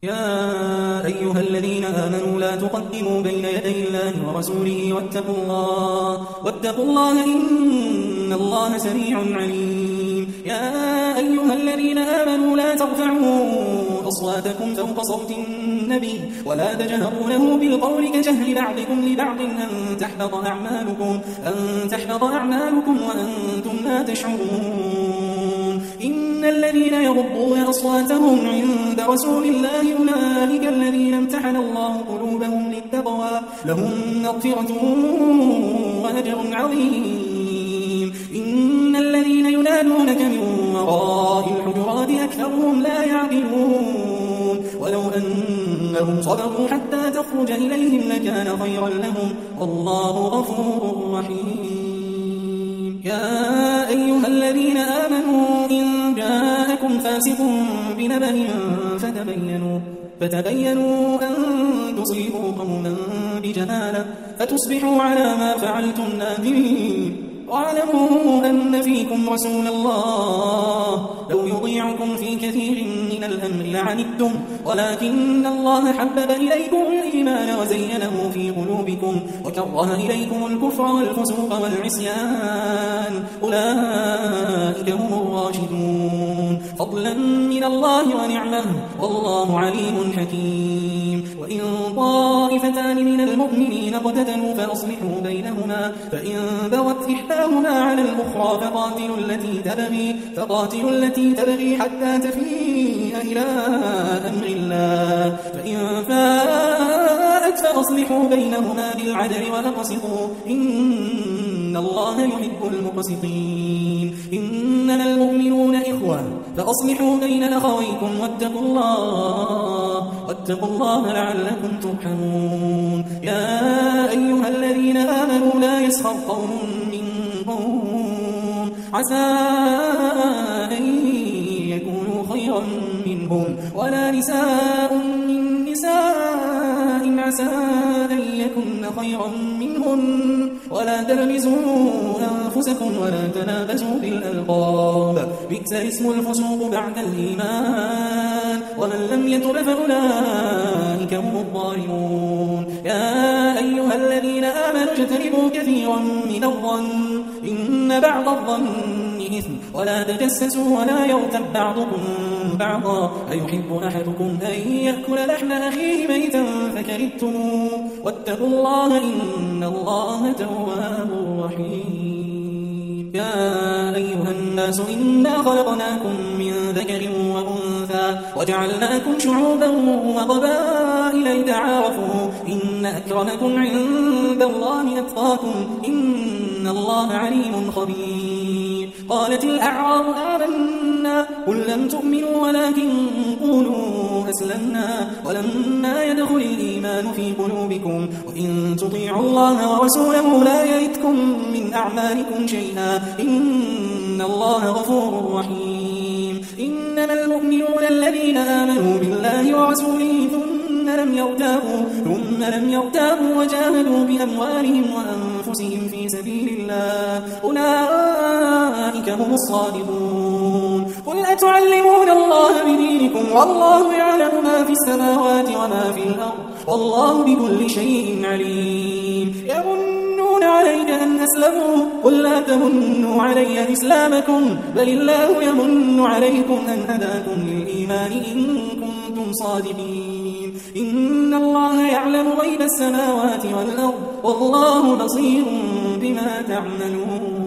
يا أيها الذين آمنوا لا تقدموا بين يدي الله ورسوله واتقوا الله إن الله سميع عليم. يا أيها الذين آمنوا لا ترفعوا أصواتكم فوق صوت النبي ولا تجهروا له بالقول كجهر بعضكم لبعض أن تحبط أعمالكم وأنتم لا تشعرون. إن الذين يغضون أصواتهم عند رسول الله أولئك الذين امتحن الله قلوبهم للتقوى لهم مغفرة وأجر عظيم. إن الذين ينادونك من وراء الحجرات أكثرهم لا يعقلون ولو أنهم صبروا حتى تخرج إليهم لكان خيرا لهم والله غفور رحيم. يا أيها الذين آمنوا إن جاءكم فاسق بنبأ فتبينوا أن تصيبوا قوما بجهالة فتصبحوا على ما فعلتم نادمين. واعلموا أن فيكم رسول الله لو يطيعكم في كثير من الأمر لعنتم ولكن الله حبب إليكم الإيمان وزينه في قلوبكم وكره إليكم الكفر والفسوق والعصيان أولئك هم الراشدون فضلا من الله ونعمه والله عليم حكيم. وإن طائفتان من المؤمنين اقتتلوا فأصلحوا بينهما فإن بغت إحداهما على الأخرى فقاتلوا التي تبغي حتى تفيء إلى أمر الله فإن فاءت فأصلحوا بينهما بالعدل وأقسطوا إن الله يحب المقسطين. إنما المؤمنون إخوة فأصلحوا بين أخويكم واتقوا الله لعلكم ترحمون. يا أيها الذين آمنوا لا يسخر قوم من قوم عسى أن يكونوا خيرا منهم ولا نساء من نساء عسى أن يكن خيرا منهن ولا تلمزوا أنفسكم ولا تنابزوا بالألقاب بئس اسم الفسوق بعد الإيمان ومن لم يتب فأولئك هم الظالمون. يا أيها الذين آمنوا اجتنبوا كثيرا من الظن إن بعض الظن إثم ولا تجسسوا ولا يغتب بعضكم بعضا أيحب أحدكم أن يأكل لحم أخيه ميتا فكرهتموه واتقوا الله إن الله تواب رحيم. يا أيها الناس إنا خلقناكم من ذكر وأنثى وجعلناكم شعوبا وقبائل لتعارفوا إن أكرمكم عند الله أتقاكم إن الله عليم خبير. قالت الأعراب آمنا قل لم تؤمنوا ولكن قولوا أسلمنا ولما يدخل الإيمان في قلوبكم وإن تطيعوا الله ورسوله لا يلتكم من أعمالكم شيئا إن الله غفور رحيم. إنما المؤمنون الذين آمنوا بالله ورسوله ثم لم يرتابوا وجاهدوا بأموالهم وأنفسهم في سبيل الله أولئك هم الصادقون. قل أتعلمون الله بدينكم والله يعلم ما في السماوات وما في الأرض والله بكل شيء عليم. يمنون عليك أن أسلموا قل لا تمنوا علي إسلامكم بل الله يمن عليكم أن هداكم للإيمان إن كنتم صادقين. إن الله يعلم غيب السماوات والأرض والله بصير بما تعملون.